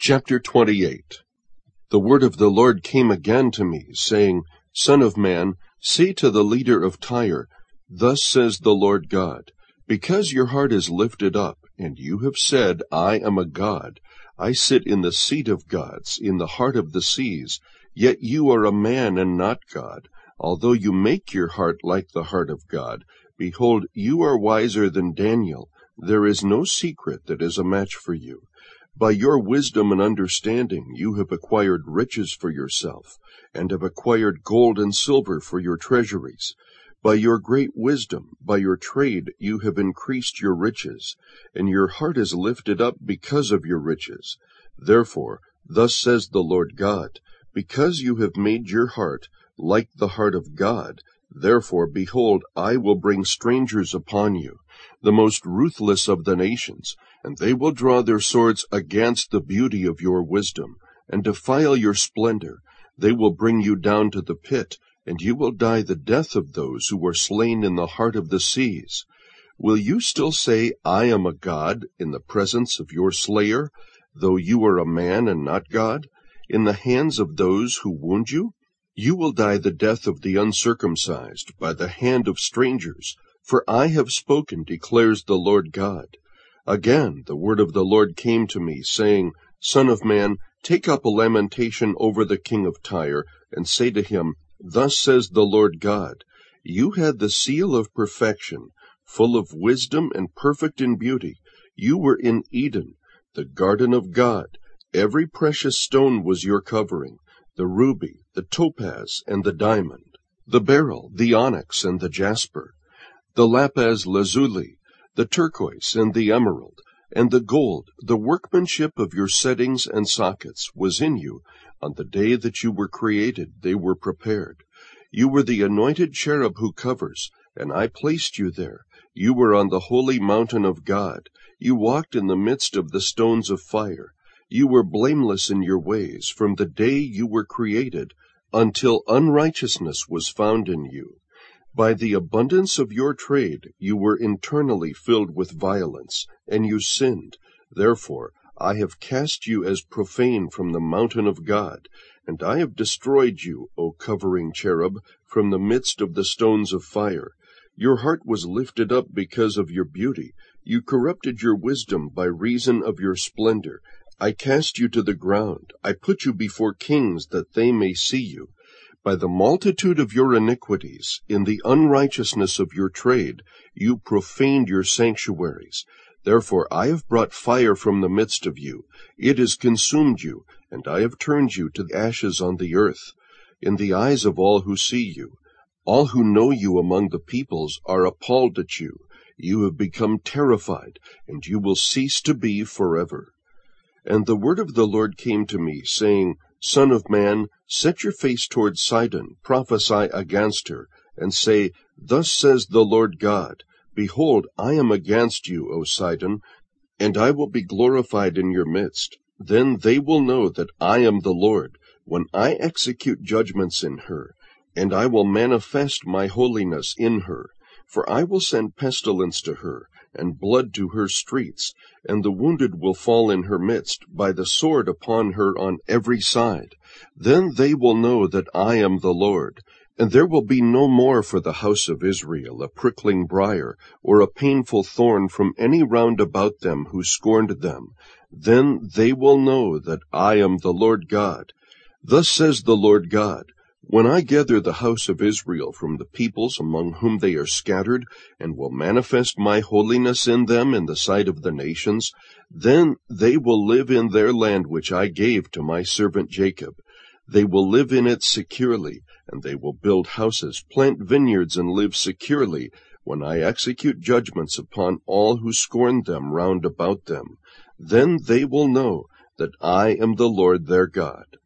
Chapter 28. The word of the Lord came again to me, saying, Son of man, say to the leader of Tyre, Thus says the Lord God, because your heart is lifted up, and you have said, I am a god, I sit in the seat of gods, in the heart of the seas, yet you are a man and not God, although you make your heart like the heart of God. Behold, you are wiser than Daniel. There is no secret that is a match for you. By your wisdom and understanding you have acquired riches for yourself, and have acquired gold and silver for your treasuries. By your great wisdom, by your trade, you have increased your riches, and your heart is lifted up because of your riches. Therefore, thus says the Lord God, because you have made your heart like the heart of God, therefore, behold, I will bring strangers upon you, the most ruthless of the nations, and they will draw their swords against the beauty of your wisdom, and defile your splendor. They will bring you down to the pit, and you will die the death of those who were slain in the heart of the seas. Will you still say, I am a god, in the presence of your slayer, though you are a man and not God, in the hands of those who wound you? You will die the death of the uncircumcised, by the hand of strangers, for I have spoken, declares the Lord God. Again the word of the Lord came to me, saying, Son of man, take up a lamentation over the king of Tyre, and say to him, Thus says the Lord God, You had the seal of perfection, full of wisdom and perfect in beauty. You were in Eden, the garden of God. Every precious stone was your covering, the ruby, the topaz, and the diamond, the beryl, the onyx, and the jasper, the lapis lazuli, the turquoise, and the emerald, and the gold. The workmanship of your settings and sockets was in you. On the day that you were created, they were prepared. You were the anointed cherub who covers, and I placed you there. You were on the holy mountain of God. You walked in the midst of the stones of fire. You were blameless in your ways from the day you were created until unrighteousness was found in you. By the abundance of your trade you were internally filled with violence, and you sinned. Therefore I have cast you as profane from the mountain of God, and I have destroyed you, O covering cherub, from the midst of the stones of fire. Your heart was lifted up because of your beauty. You corrupted your wisdom by reason of your splendor. I cast you to the ground. I put you before kings that they may see you. By the multitude of your iniquities, in the unrighteousness of your trade, you profaned your sanctuaries. Therefore I have brought fire from the midst of you. It has consumed you, and I have turned you to ashes on the earth. In the eyes of all who see you, all who know you among the peoples are appalled at you. You have become terrified, and you will cease to be forever. And the word of the Lord came to me, saying, Son of man, set your face toward Sidon, prophesy against her, and say, Thus says the Lord God, Behold, I am against you, O Sidon, and I will be glorified in your midst. Then they will know that I am the Lord, when I execute judgments in her, and I will manifest my holiness in her. For I will send pestilence to her, and blood to her streets, and the wounded will fall in her midst, by the sword upon her on every side. Then they will know that I am the Lord. And there will be no more for the house of Israel a prickling briar, or a painful thorn from any round about them who scorned them. Then they will know that I am the Lord God. Thus says the Lord God, When I gather the house of Israel from the peoples among whom they are scattered, and will manifest my holiness in them in the sight of the nations, then they will live in their land which I gave to my servant Jacob. They will live in it securely, and they will build houses, plant vineyards, and live securely, when I execute judgments upon all who scorn them round about them. Then they will know that I am the Lord their God.